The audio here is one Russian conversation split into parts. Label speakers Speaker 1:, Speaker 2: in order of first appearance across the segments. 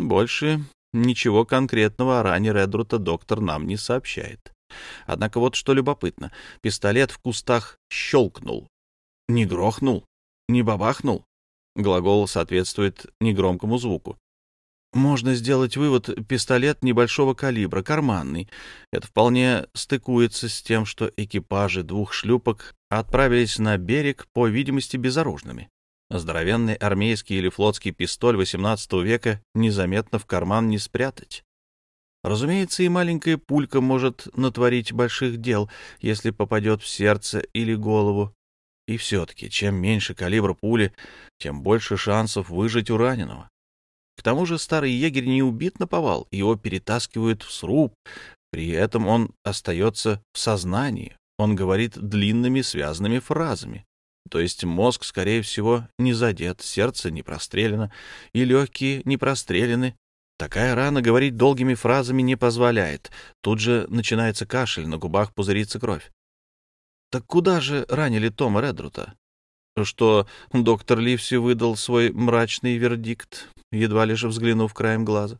Speaker 1: Больше ничего конкретного о ране Редрута доктор нам не сообщает. Однако вот что любопытно. Пистолет в кустах щелкнул. Не грохнул, не бабахнул. Глагол соответствует негромкому звуку. Можно сделать вывод: пистолет небольшого калибра, карманный. Это вполне стыкуется с тем, что экипажи двух шлюпок отправились на берег, по видимости, безоружными. Здоровенный армейский или флотский пистоль XVIII века незаметно в карман не спрятать. Разумеется, и маленькая пулька может натворить больших дел, если попадет в сердце или голову. И все-таки, чем меньше калибр пули, тем больше шансов выжить у раненого. К тому же старый егерь не убит наповал, его перетаскивают в сруб, при этом он остается в сознании, он говорит длинными связанными фразами. То есть мозг, скорее всего, не задет, сердце не прострелено и легкие не прострелены. Такая рана говорить долгими фразами не позволяет. Тут же начинается кашель, на губах пузырится кровь. Так куда же ранили Тома Редрута? Что доктор Ливси выдал свой мрачный вердикт, едва лишь взглянув краем глаза.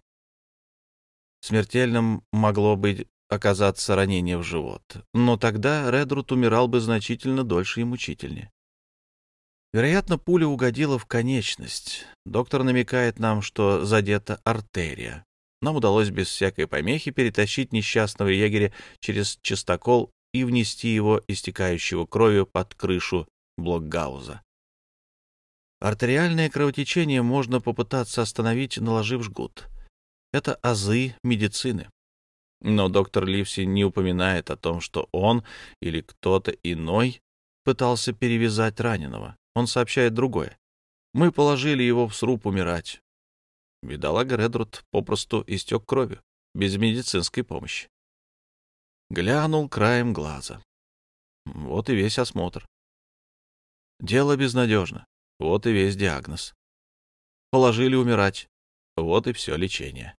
Speaker 1: Смертельным могло быть оказаться ранение в живот, но тогда Редрут умирал бы значительно дольше и мучительнее. Вероятно, пуля угодила в конечность. Доктор намекает нам, что задета артерия. Нам удалось без всякой помехи перетащить несчастного егеря через частокол и внести его, истекающего кровью, под крышу блокгауза. Артериальное кровотечение можно попытаться остановить, наложив жгут. Это азы медицины. Но доктор Ливси не упоминает о том, что он или кто-то иной пытался перевязать раненого. Он сообщает другое. Мы положили его в сруб умирать. Бедолага Редрут попросту истек кровью, без медицинской помощи. Глянул краем глаза. Вот и весь осмотр. Дело безнадежно. Вот и весь диагноз. Положили умирать. Вот и все лечение.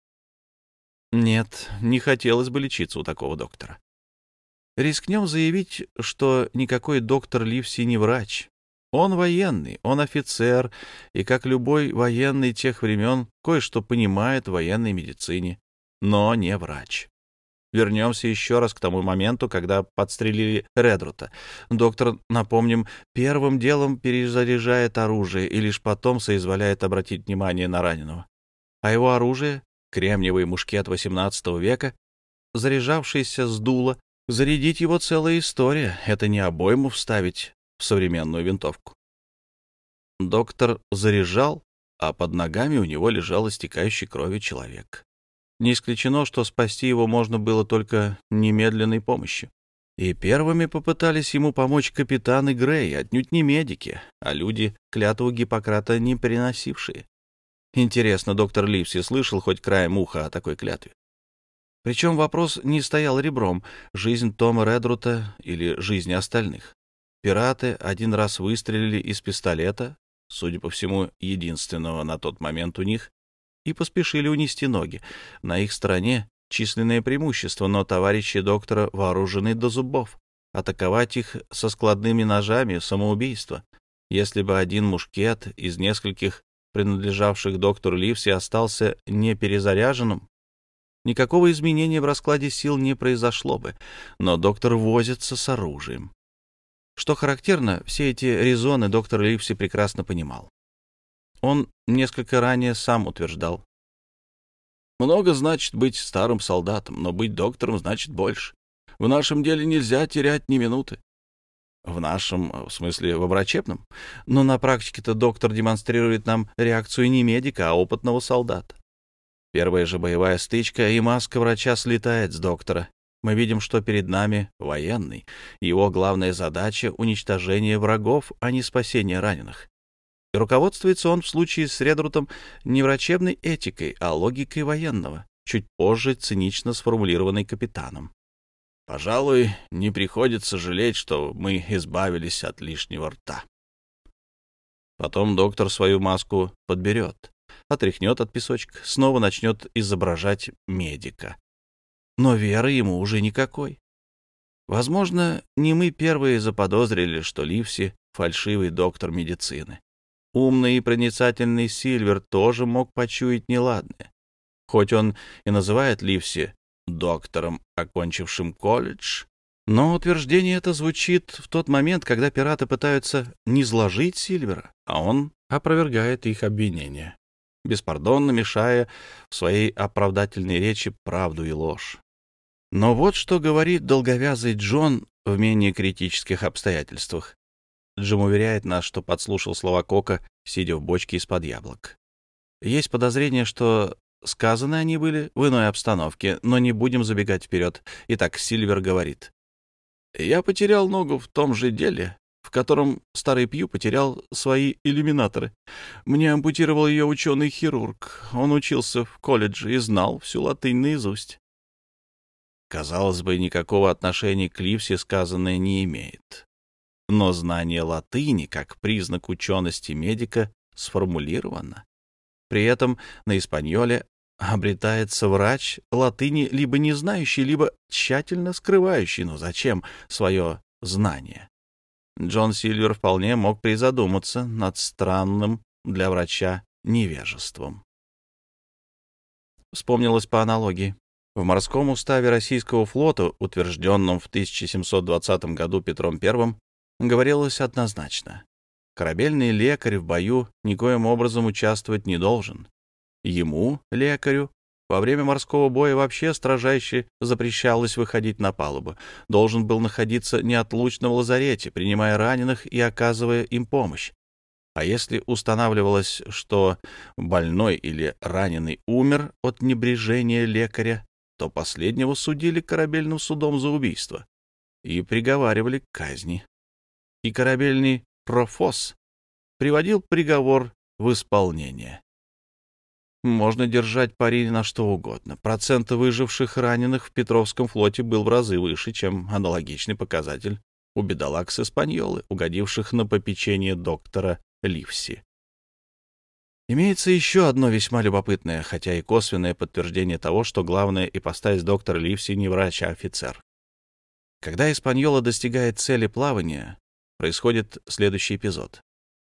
Speaker 1: Нет, не хотелось бы лечиться у такого доктора. Рискнем заявить, что никакой доктор Ливси не врач. Он военный, он офицер, и, как любой военный тех времен, кое-что понимает в военной медицине, но не врач. Вернемся еще раз к тому моменту, когда подстрелили Редрута. Доктор, напомним, первым делом перезаряжает оружие и лишь потом соизволяет обратить внимание на раненого. А его оружие, кремниевый мушкет XVIII века, заряжавшийся с дула, зарядить его целая история, это не обойму вставить в современную винтовку. Доктор заряжал, а под ногами у него лежал истекающий кровью человек. Не исключено, что спасти его можно было только немедленной помощью. И первыми попытались ему помочь капитан и Грей, отнюдь не медики, а люди, клятву Гиппократа не приносившие. Интересно, доктор Ливси слышал хоть краем уха о такой клятве? Причем вопрос не стоял ребром: жизнь Тома Редрута или жизни остальных. Пираты один раз выстрелили из пистолета, судя по всему, единственного на тот момент у них, и поспешили унести ноги. На их стороне численное преимущество, но товарищи доктора вооружены до зубов. Атаковать их со складными ножами — самоубийство. Если бы один мушкет из нескольких, принадлежавших доктору Ливси, остался не перезаряженным, никакого изменения в раскладе сил не произошло бы, но доктор возится с оружием. Что характерно, все эти резоны доктор Ливси прекрасно понимал. Он несколько ранее сам утверждал: «Много значит быть старым солдатом, но быть доктором значит больше. В нашем деле нельзя терять ни минуты». В нашем, в смысле, во врачебном. Но на практике-то доктор демонстрирует нам реакцию не медика, а опытного солдата. Первая же боевая стычка, и маска врача слетает с доктора. Мы видим, что перед нами военный. Его главная задача — уничтожение врагов, а не спасение раненых. И руководствуется он в случае с Редрутом не врачебной этикой, а логикой военного, чуть позже цинично сформулированной капитаном. «Пожалуй, не приходится жалеть, что мы избавились от лишнего рта». Потом доктор свою маску подберет, отряхнет от песочка, снова начнет изображать медика. Но веры ему уже никакой. Возможно, не мы первые заподозрили, что Ливси — фальшивый доктор медицины. Умный и проницательный Сильвер тоже мог почуять неладное. Хоть он и называет Ливси доктором, окончившим колледж, но утверждение это звучит в тот момент, когда пираты пытаются низложить Сильвера, а он опровергает их обвинения, беспардонно мешая в своей оправдательной речи правду и ложь. Но вот что говорит долговязый Джон в менее критических обстоятельствах. Джим уверяет нас, что подслушал слова Кока, сидя в бочке из-под яблок. Есть подозрение, что сказаны они были в иной обстановке, но не будем забегать вперед. Итак, Сильвер говорит: «Я потерял ногу в том же деле, в котором старый Пью потерял свои иллюминаторы. Мне ампутировал ее ученый-хирург. Он учился в колледже и знал всю латынь наизусть». Казалось бы, никакого отношения к Ливси сказанное не имеет. Но знание латыни, как признак учености медика, сформулировано. При этом на испаньоле обретается врач латыни, либо не знающий, либо тщательно скрывающий, но зачем, свое знание. Джон Сильвер вполне мог призадуматься над странным для врача невежеством. Вспомнилось по аналогии. В морском уставе российского флота, утвержденном в 1720 году Петром I, говорилось однозначно: корабельный лекарь в бою никоим образом участвовать не должен. Ему, лекарю, во время морского боя вообще строжайше запрещалось выходить на палубу. Должен был находиться неотлучно в лазарете, принимая раненых и оказывая им помощь. А если устанавливалось, что больной или раненый умер от небрежения лекаря, то последнего судили корабельным судом за убийство и приговаривали к казни. И корабельный профос приводил приговор в исполнение. Можно держать пари на что угодно. Процент выживших раненых в Петровском флоте был в разы выше, чем аналогичный показатель у бедолаг с Испаньолы, угодивших на попечение доктора Ливси. Имеется еще одно весьма любопытное, хотя и косвенное подтверждение того, что главная ипостась доктора Ливси не врач, а офицер. Когда Испаньола достигает цели плавания, происходит следующий эпизод.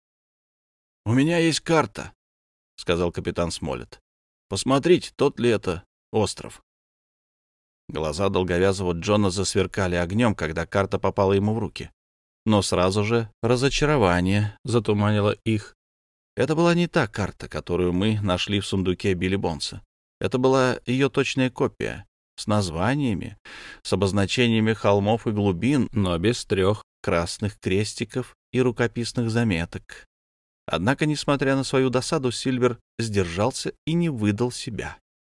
Speaker 1: «У меня есть карта», — сказал капитан Смолетт. «Посмотрите, тот ли это остров». Глаза долговязого Джона засверкали огнем, когда карта попала ему в руки. Но сразу же разочарование затуманило их. Это была не та карта, которую мы нашли в сундуке Билли Бонса. Это была ее точная копия, с названиями, с обозначениями холмов и глубин, но без 3 красных крестиков и рукописных заметок. Однако, несмотря на свою досаду, Сильвер сдержался и не выдал себя.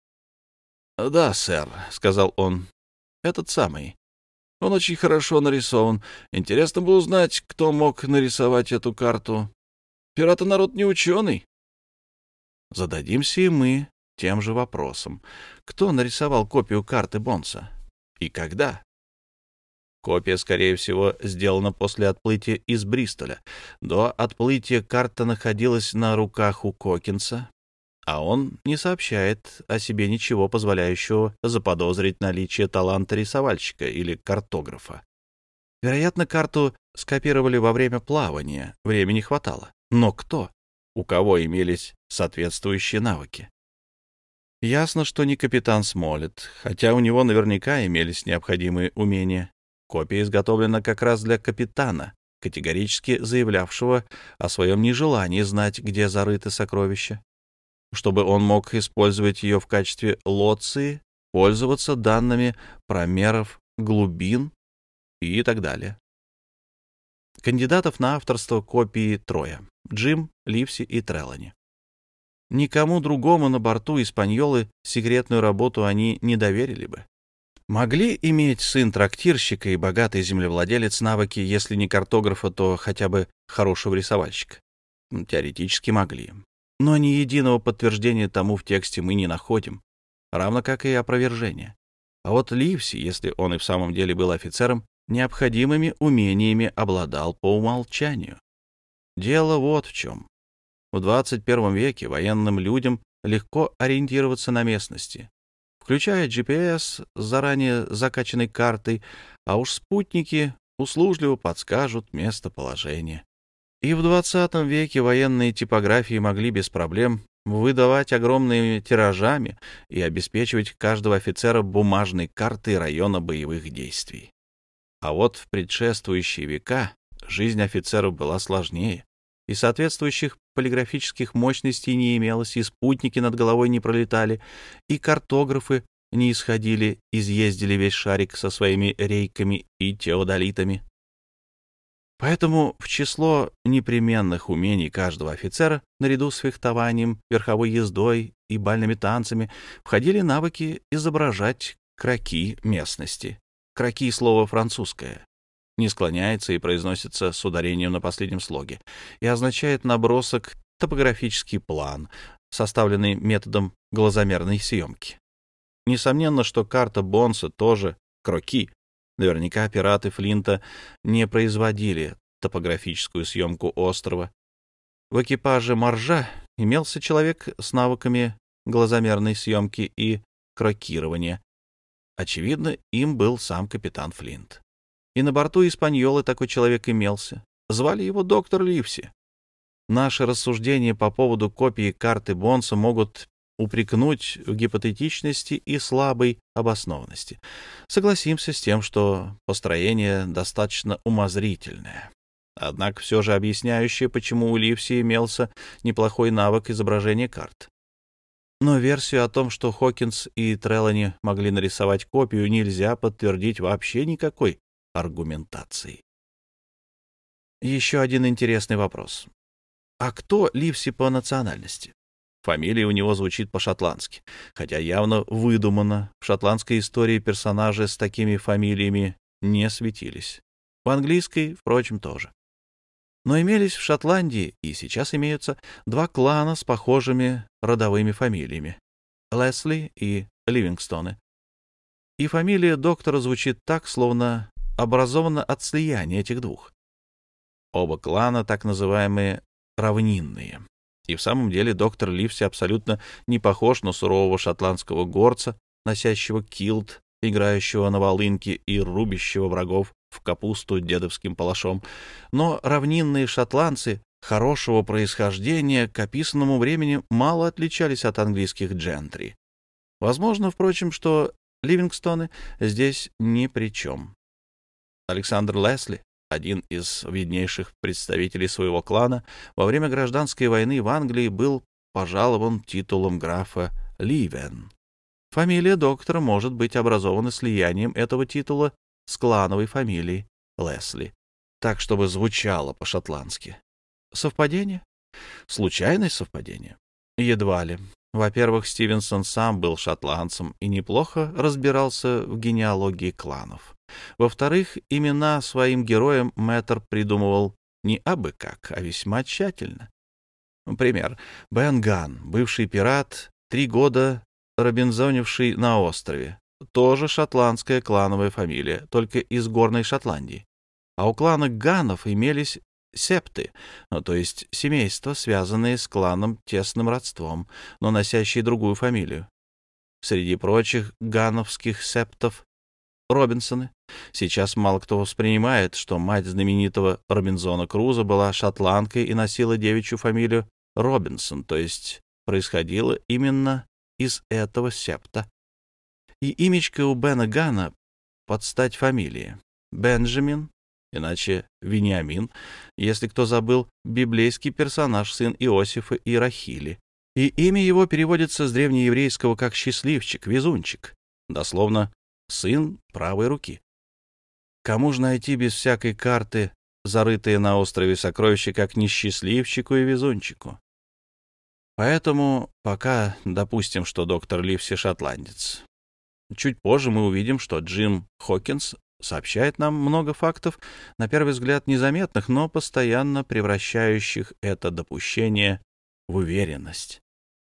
Speaker 1: «Да, сэр», — сказал он, — «этот самый. Он очень хорошо нарисован. Интересно бы узнать, кто мог нарисовать эту карту. Пираты народ не ученый». Зададимся и мы тем же вопросом. Кто нарисовал копию карты Бонса? И когда? Копия, скорее всего, сделана после отплытия из Бристоля. До отплытия карта находилась на руках у Кокинса, а он не сообщает о себе ничего, позволяющего заподозрить наличие таланта рисовальщика или картографа. Вероятно, карту скопировали во время плавания, времени хватало. Но кто? У кого имелись соответствующие навыки? Ясно, что не капитан Смолетт, хотя у него наверняка имелись необходимые умения. Копия изготовлена как раз для капитана, категорически заявлявшего о своем нежелании знать, где зарыты сокровища, чтобы он мог использовать ее в качестве лоции, пользоваться данными промеров глубин и так далее. Кандидатов на авторство копии 3: Джим, Ливси и Трелани. Никому другому на борту Испаньолы секретную работу они не доверили бы. Могли иметь сын трактирщика и богатый землевладелец навыки, если не картографа, то хотя бы хорошего рисовальщика? Теоретически могли. Но ни единого подтверждения тому в тексте мы не находим, равно как и опровержения. А вот Ливси, если он и в самом деле был офицером, необходимыми умениями обладал по умолчанию. Дело вот в чем. В 21 веке военным людям легко ориентироваться на местности, включая GPS с заранее закачанной картой, а уж спутники услужливо подскажут местоположение. И в XX веке военные типографии могли без проблем выдавать огромными тиражами и обеспечивать каждого офицера бумажной картой района боевых действий. А вот в предшествующие века жизнь офицеров была сложнее, и соответствующих полиграфических мощностей не имелось, и спутники над головой не пролетали, и картографы не изъездили весь шарик со своими рейками и теодолитами. Поэтому в число непременных умений каждого офицера, наряду с фехтованием, верховой ездой и бальными танцами, входили навыки изображать кроки местности. Кроки — слово французское, не склоняется и произносится с ударением на последнем слоге, и означает набросок, топографический план, составленный методом глазомерной съемки. Несомненно, что карта Бонса тоже кроки. Наверняка пираты Флинта не производили топографическую съемку острова. В экипаже моржа имелся человек с навыками глазомерной съемки и крокирования. Очевидно, им был сам капитан Флинт. И на борту «Испаньолы» такой человек имелся. Звали его доктор Ливси. Наши рассуждения по поводу копии карты Бонса могут упрекнуть в гипотетичности и слабой обоснованности. Согласимся с тем, что построение достаточно умозрительное. Однако все же объясняющее, почему у Ливси имелся неплохой навык изображения карт. Но версию о том, что Хокинс и Трелани могли нарисовать копию, нельзя подтвердить вообще никакой аргументацией. Еще один интересный вопрос. А кто Ливси по национальности? Фамилия у него звучит по-шотландски, хотя явно выдумана. В шотландской истории персонажи с такими фамилиями не светились. В английской, впрочем, тоже. Но имелись в Шотландии, и сейчас имеются, два клана с похожими родовыми фамилиями — Лесли и Ливингстоны. И фамилия доктора звучит так, словно образована от слияния этих двух. Оба клана так называемые равнинные. И в самом деле доктор Ливси абсолютно не похож на сурового шотландского горца, носящего килт, играющего на волынке и рубящего врагов в капусту дедовским палашом. Но равнинные шотландцы хорошего происхождения к описанному времени мало отличались от английских джентри. Возможно, впрочем, что Ливингстоны здесь ни при чем. Александр Лесли, один из виднейших представителей своего клана, во время гражданской войны в Англии был пожалован титулом графа Ливен. Фамилия доктора может быть образована слиянием этого титула с клановой фамилией Лесли, так, чтобы звучало по-шотландски. Совпадение? Случайное совпадение? Едва ли. Во-первых, Стивенсон сам был шотландцем и неплохо разбирался в генеалогии кланов. Во-вторых, имена своим героям мэтр придумывал не абы как, а весьма тщательно. Пример. Бен Ганн, бывший пират, 3 года робинзонивший на острове. Тоже шотландская клановая фамилия, только из горной Шотландии. А у клана Ганнов имелись септы, то есть семейства, связанные с кланом тесным родством, но носящие другую фамилию. Среди прочих ганновских септов Робинсоны. Сейчас мало кто воспринимает, что мать знаменитого Робинзона Круза была шотландкой и носила девичью фамилию Робинсон, то есть происходила именно из этого септа. И имечко у Бена Ганна под стать фамилии. Бенджамин, иначе Вениамин, если кто забыл, библейский персонаж, сын Иосифа и Рахили. И имя его переводится с древнееврейского как «счастливчик», «везунчик», дословно «сын правой руки». Кому же найти без всякой карты зарытые на острове сокровища, как не счастливчику и везунчику? Поэтому пока допустим, что доктор Ливси шотландец. Чуть позже мы увидим, что Джим Хокинс сообщает нам много фактов, на первый взгляд незаметных, но постоянно превращающих это допущение в уверенность.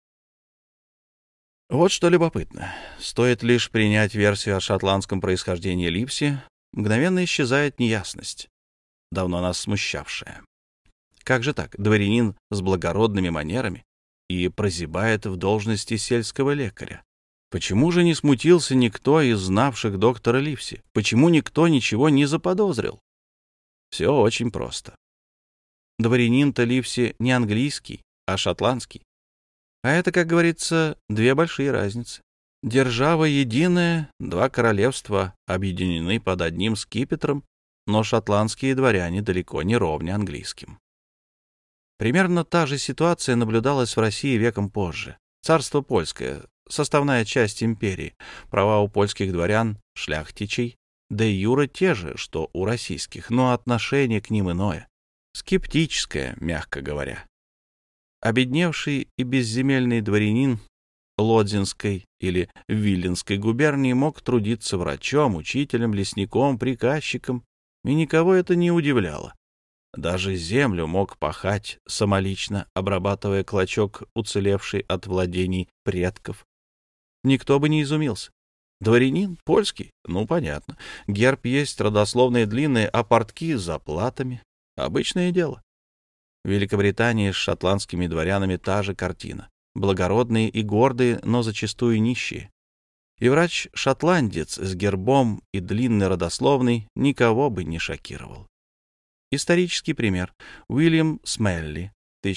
Speaker 1: Вот что любопытно. Стоит лишь принять версию о шотландском происхождении Ливси, мгновенно исчезает неясность, давно нас смущавшая. Как же так? Дворянин с благородными манерами и прозябает в должности сельского лекаря. Почему же не смутился никто из знавших доктора Ливси? Почему никто ничего не заподозрил? Все очень просто. Дворянин-то Ливси не английский, а шотландский. А это, как говорится, две большие разницы. Держава единая, два королевства объединены под одним скипетром, но шотландские дворяне далеко не ровня английским. Примерно та же ситуация наблюдалась в России веком позже. Царство польское, составная часть империи, права у польских дворян, шляхтичей, де юре те же, что у российских, но отношение к ним иное, скептическое, мягко говоря. Обедневший и безземельный дворянин Лодзинской или Виленской губернии мог трудиться врачом, учителем, лесником, приказчиком, и никого это не удивляло. Даже землю мог пахать самолично, обрабатывая клочок, уцелевший от владений предков. Никто бы не изумился. Дворянин польский? Ну, понятно. Герб есть родословные длинные, а портки с заплатами. Обычное дело. В Великобритании с шотландскими дворянами та же картина. Благородные и гордые, но зачастую нищие. И врач-шотландец с гербом и длинной родословной никого бы не шокировал. Исторический пример. Уильям Смелли,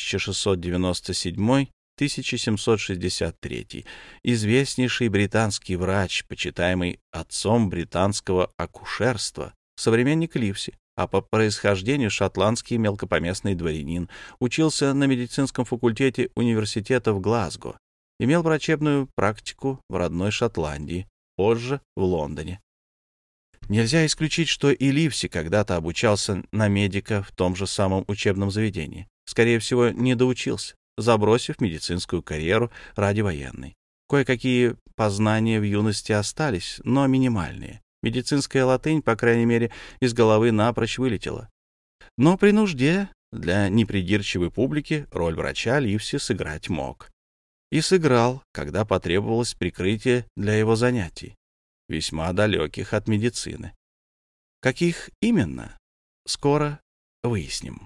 Speaker 1: 1697-1763, известнейший британский врач, почитаемый отцом британского акушерства, современник Ливси, а по происхождению шотландский мелкопоместный дворянин, учился на медицинском факультете университета в Глазго, имел врачебную практику в родной Шотландии, позже в Лондоне. Нельзя исключить, что и Ливси когда-то обучался на медика в том же самом учебном заведении. Скорее всего, не доучился, забросив медицинскую карьеру ради военной. Кое-какие познания в юности остались, но минимальные. Медицинская латынь, по крайней мере, из головы напрочь вылетела. Но при нужде для непридирчивой публики роль врача Ливси сыграть мог. И сыграл, когда потребовалось прикрытие для его занятий, весьма далеких от медицины. Каких именно? Скоро выясним.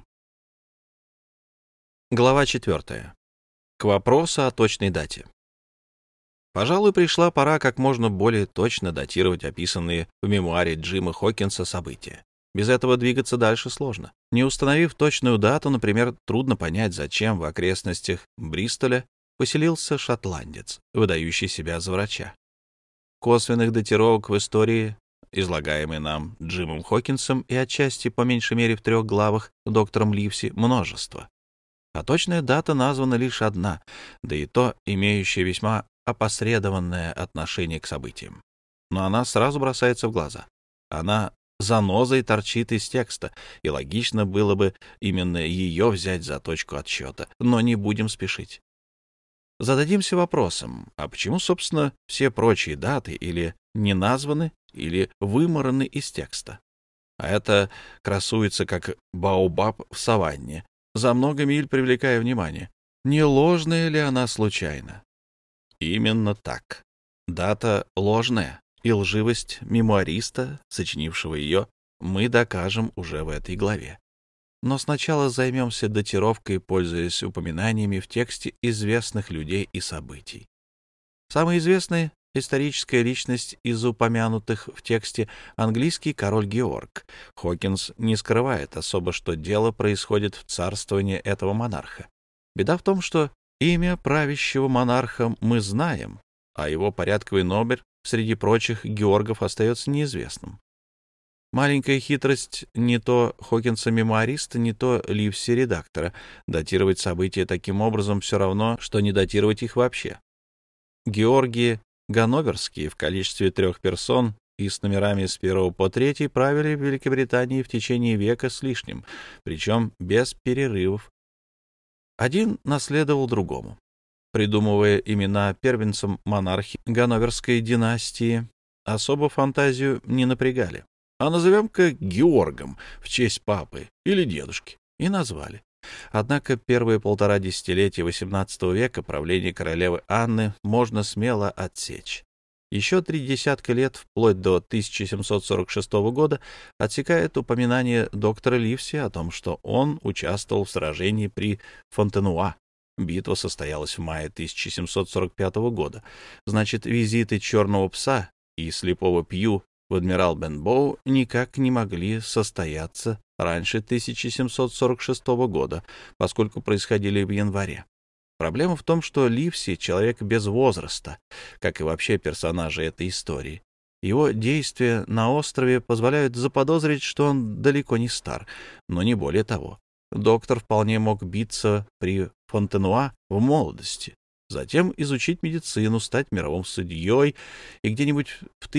Speaker 1: Глава 4. К вопросу о точной дате. Пожалуй, пришла пора как можно более точно датировать описанные в мемуаре Джима Хокинса события. Без этого двигаться дальше сложно. Не установив точную дату, например, трудно понять, зачем в окрестностях Бристоля поселился шотландец, выдающий себя за врача. Косвенных датировок в истории, излагаемой нам Джимом Хокинсом и отчасти по меньшей мере в 3 главах доктором Ливси, множество. А точная дата названа лишь одна, да и то имеющая весьма опосредованное отношение к событиям. Но она сразу бросается в глаза. Она занозой торчит из текста, и логично было бы именно ее взять за точку отсчета, но не будем спешить. Зададимся вопросом, а почему, собственно, все прочие даты или не названы, или вымораны из текста? А это красуется как баобаб в саванне, за много миль привлекая внимание. Не ложная ли она случайно? Именно так. Дата ложная, и лживость мемуариста, сочинившего ее, мы докажем уже в этой главе. Но сначала займемся датировкой, пользуясь упоминаниями в тексте известных людей и событий. Самая известная историческая личность из упомянутых в тексте — английский король Георг. Хокинс не скрывает особо, что дело происходит в царствовании этого монарха. Беда в том, что имя правящего монарха мы знаем, а его порядковый номер среди прочих Георгов остается неизвестным. Маленькая хитрость не то Хокинса-мемуариста, не то Ливси-редактора. Датировать события таким образом все равно, что не датировать их вообще. Георгии Ганноверские в количестве 3 персон и с номерами с 1 по 3 правили в Великобритании в течение века с лишним, причем без перерывов. Один наследовал другому. Придумывая имена первенцам монархи Ганноверской династии, особо фантазию не напрягали. А назовем-ка Георгом в честь папы или дедушки. И назвали. Однако первые 1,5 десятилетия XVIII века правления королевы Анны можно смело отсечь. Еще 3 десятка лет, вплоть до 1746 года, отсекает упоминание доктора Ливси о том, что он участвовал в сражении при Фонтенуа. Битва состоялась в мае 1745 года. Значит, визиты Черного пса и Слепого Пью в адмирал Бенбоу никак не могли состояться раньше 1746 года, поскольку происходили в январе. Проблема в том, что Ливси — человек без возраста, как и вообще персонажи этой истории. Его действия на острове позволяют заподозрить, что он далеко не стар, но не более того. Доктор вполне мог биться при Фонтенуа в молодости, затем изучить медицину, стать мировым судьей и где-нибудь в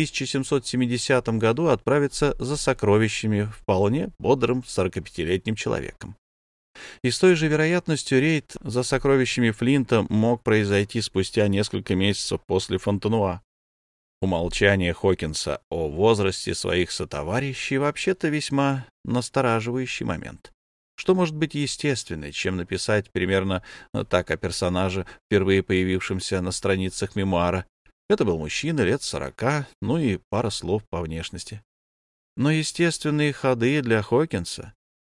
Speaker 1: 1770 году отправиться за сокровищами вполне бодрым 45-летним человеком. И с той же вероятностью рейд за сокровищами Флинта мог произойти спустя несколько месяцев после Фонтенуа. Умолчание Хокинса о возрасте своих сотоварищей вообще-то весьма настораживающий момент. Что может быть естественнее, чем написать примерно так о персонаже, впервые появившемся на страницах мемуара? Это был мужчина лет 40, ну и пара слов по внешности. Но естественные ходы для Хокинса.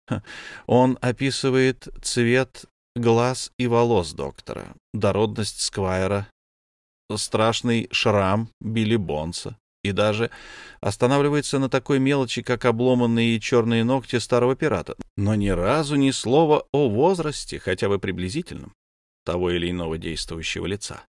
Speaker 1: Он описывает цвет глаз и волос доктора, дородность Сквайра, страшный шрам Билли Бонса и даже останавливается на такой мелочи, как обломанные черные ногти старого пирата, но ни разу ни слова о возрасте, хотя бы приблизительном, того или иного действующего лица.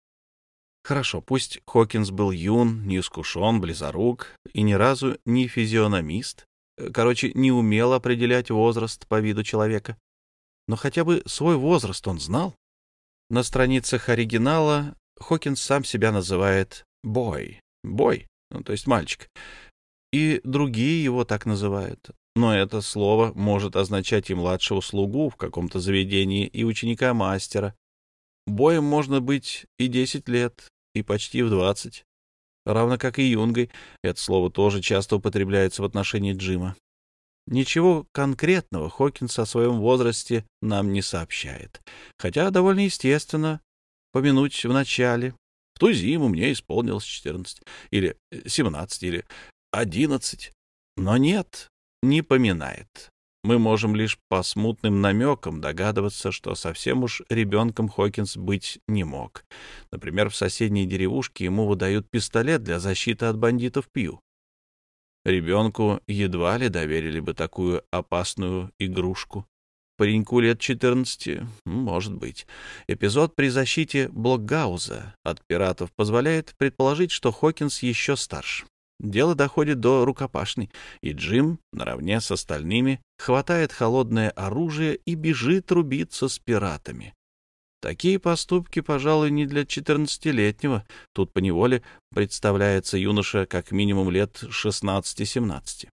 Speaker 1: Хорошо, пусть Хокинс был юн, неискушен, близорук и ни разу не физиономист, короче, не умел определять возраст по виду человека, но хотя бы свой возраст он знал. На страницах оригинала Хокинс сам себя называет «бой», ну, то есть мальчик, и другие его так называют. Но это слово может означать и младшего слугу в каком-то заведении, и ученика-мастера. Боем можно быть и 10 лет, и почти в 20. Равно как и юнгой. Это слово тоже часто употребляется в отношении Джима. Ничего конкретного Хокинс о своем возрасте нам не сообщает. Хотя довольно естественно помянуть в начале. В ту зиму мне исполнилось 14, или 17, или 11. Но нет, не поминает. Мы можем лишь по смутным намекам догадываться, что совсем уж ребенком Хокинс быть не мог. Например, в соседней деревушке ему выдают пистолет для защиты от бандитов Пью. Ребенку едва ли доверили бы такую опасную игрушку. Пареньку лет 14, может быть. Эпизод при защите Блокгауза от пиратов позволяет предположить, что Хокинс еще старше. Дело доходит до рукопашной, и Джим, наравне с остальными, хватает холодное оружие и бежит рубиться с пиратами. Такие поступки, пожалуй, не для 14-летнего. Тут поневоле представляется юноша как минимум лет 16-17.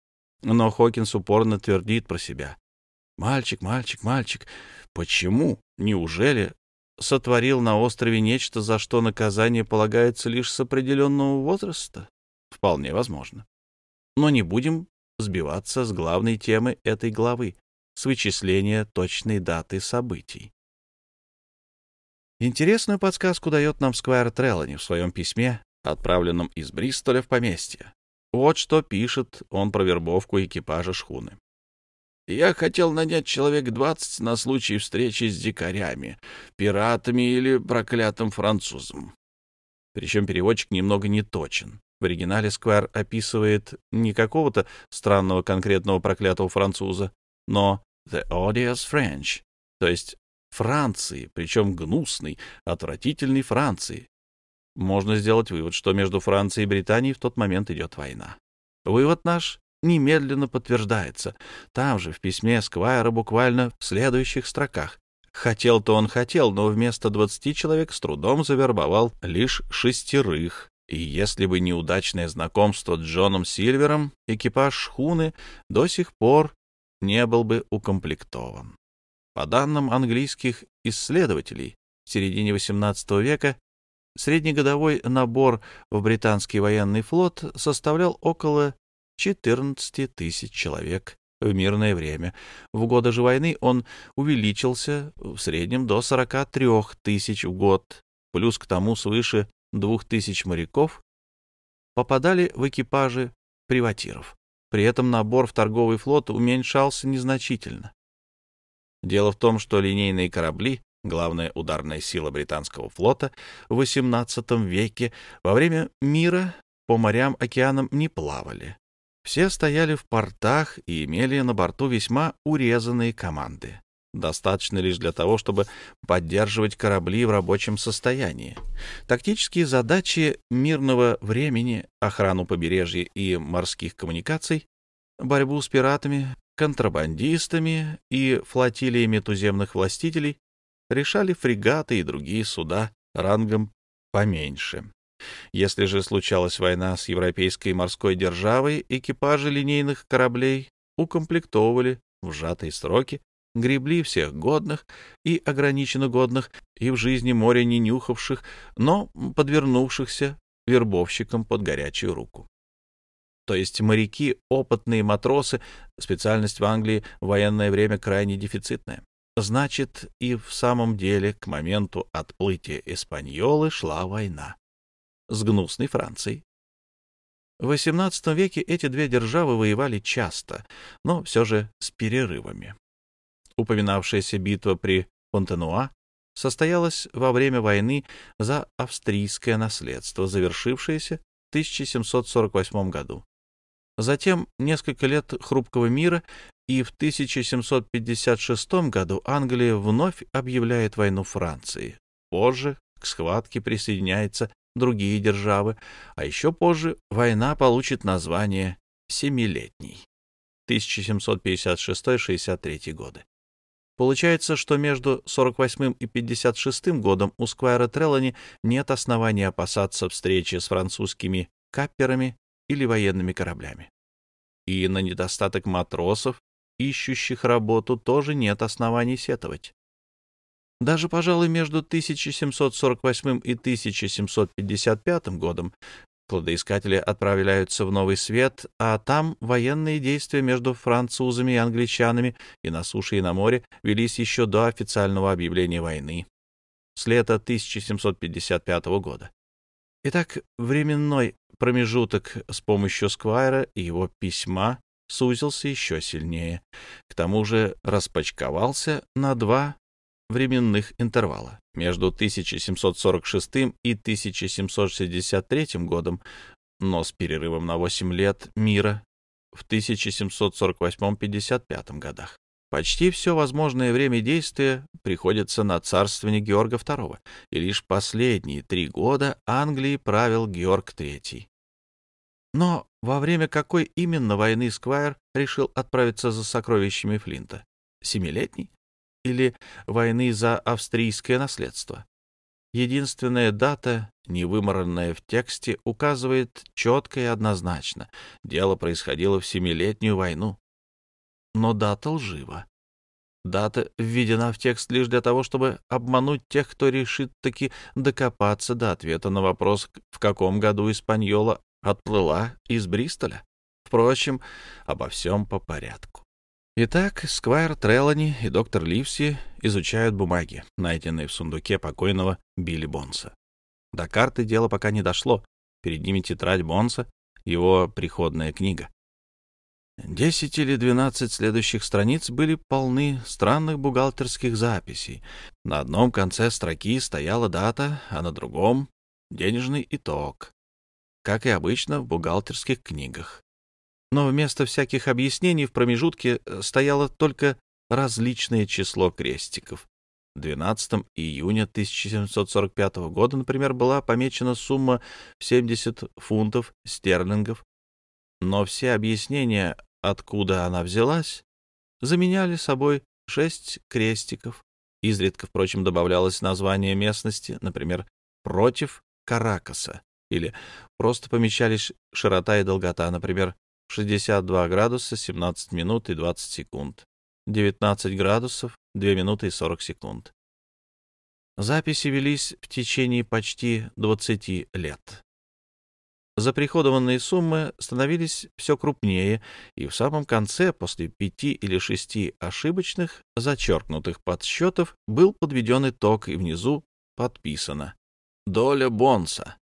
Speaker 1: Но Хокинс упорно твердит про себя. Мальчик, мальчик, мальчик. Почему? Неужели сотворил на острове нечто, за что наказание полагается лишь с определенного возраста? Вполне возможно. Но не будем сбиваться с главной темы этой главы, с вычисления точной даты событий. Интересную подсказку дает нам Сквайр Трелани в своем письме, отправленном из Бристоля в поместье. Вот что пишет он про вербовку экипажа шхуны. «Я хотел нанять человек 20 на случай встречи с дикарями, пиратами или проклятым французом». Причем переводчик немного неточен. В оригинале Сквайр описывает не какого-то странного конкретного проклятого француза, но «the odious French», то есть Франции, причем гнусной, отвратительной Франции. Можно сделать вывод, что между Францией и Британией в тот момент идет война. Вывод наш немедленно подтверждается. Там же, в письме Сквайра, буквально в следующих строках. Хотел-то он хотел, но вместо 20 человек с трудом завербовал лишь 6. И если бы неудачное знакомство с Джоном Сильвером, экипаж шхуны до сих пор не был бы укомплектован. По данным английских исследователей, в середине XVIII века среднегодовой набор в британский военный флот составлял около 14 тысяч человек в мирное время. В годы же войны он увеличился в среднем до 43 тысяч в год, плюс к тому свыше 2000 моряков попадали в экипажи приватиров. При этом набор в торговый флот уменьшался незначительно. Дело в том, что линейные корабли, главная ударная сила британского флота в XVIII веке, во время мира по морям, океанам не плавали. Все стояли в портах и имели на борту весьма урезанные команды. Достаточно лишь для того, чтобы поддерживать корабли в рабочем состоянии. Тактические задачи мирного времени, охрану побережья и морских коммуникаций, борьбу с пиратами, контрабандистами и флотилиями туземных властителей решали фрегаты и другие суда рангом поменьше. Если же случалась война с европейской морской державой, экипажи линейных кораблей укомплектовывали в сжатые сроки, гребли всех годных и ограниченно годных и в жизни моря не нюхавших, но подвернувшихся вербовщикам под горячую руку. То есть моряки, опытные матросы, специальность в Англии в военное время крайне дефицитная. Значит, и в самом деле к моменту отплытия Испаньолы шла война с гнусной Францией. В XVIII веке эти две державы воевали часто, но все же с перерывами. Упоминавшаяся битва при Фонтенуа состоялась во время войны за австрийское наследство, завершившееся в 1748 году. Затем несколько лет хрупкого мира, и в 1756 году Англия вновь объявляет войну Франции. Позже к схватке присоединяются другие державы, а еще позже война получит название «Семилетней» 1756-63 годы. Получается, что между 48 и 56 годом у Сквайра Трелани нет оснований опасаться встречи с французскими капперами или военными кораблями. И на недостаток матросов, ищущих работу, тоже нет оснований сетовать. Даже, пожалуй, между 1748 и 1755 годом кладоискатели отправляются в Новый Свет, а там военные действия между французами и англичанами и на суше, и на море велись еще до официального объявления войны с лета 1755 года. Итак, временной промежуток с помощью Сквайра и его письма сузился еще сильнее. К тому же распочковался на два временных интервала. Между 1746 и 1763 годом, но с перерывом на 8 лет мира в 1748-55 годах. Почти все возможное время действия приходится на царствование Георга II, и лишь последние 3 года Англией правил Георг III. Но во время какой именно войны Сквайр решил отправиться за сокровищами Флинта? Семилетней? Или войны за австрийское наследство? Единственная дата, не вымаранная в тексте, указывает четко и однозначно. Дело происходило в Семилетнюю войну. Но дата лжива. Дата введена в текст лишь для того, чтобы обмануть тех, кто решит таки докопаться до ответа на вопрос, в каком году Испаньола отплыла из Бристоля. Впрочем, обо всем по порядку. Итак, Сквайр Трелани и доктор Ливси изучают бумаги, найденные в сундуке покойного Билли Бонса. До карты дело пока не дошло. Перед ними тетрадь Бонса, его приходная книга. 10 или 12 следующих страниц были полны странных бухгалтерских записей. На одном конце строки стояла дата, а на другом — денежный итог, как и обычно в бухгалтерских книгах. Но вместо всяких объяснений в промежутке стояло только различное число крестиков. 12 июня 1745 года, например, была помечена сумма в 70 фунтов стерлингов, но все объяснения, откуда она взялась, заменяли собой 6 крестиков. Изредка, впрочем, добавлялось название местности, например, «против Каракаса», или просто помечались широта и долгота, например, 62 градуса 17 минут и 20 секунд, 19 градусов 2 минуты и 40 секунд. Записи велись в течение почти 20 лет. Заприходованные суммы становились все крупнее, и в самом конце, после 5 или 6 ошибочных, зачеркнутых подсчетов, был подведен итог, и внизу подписано «Доля Бонса».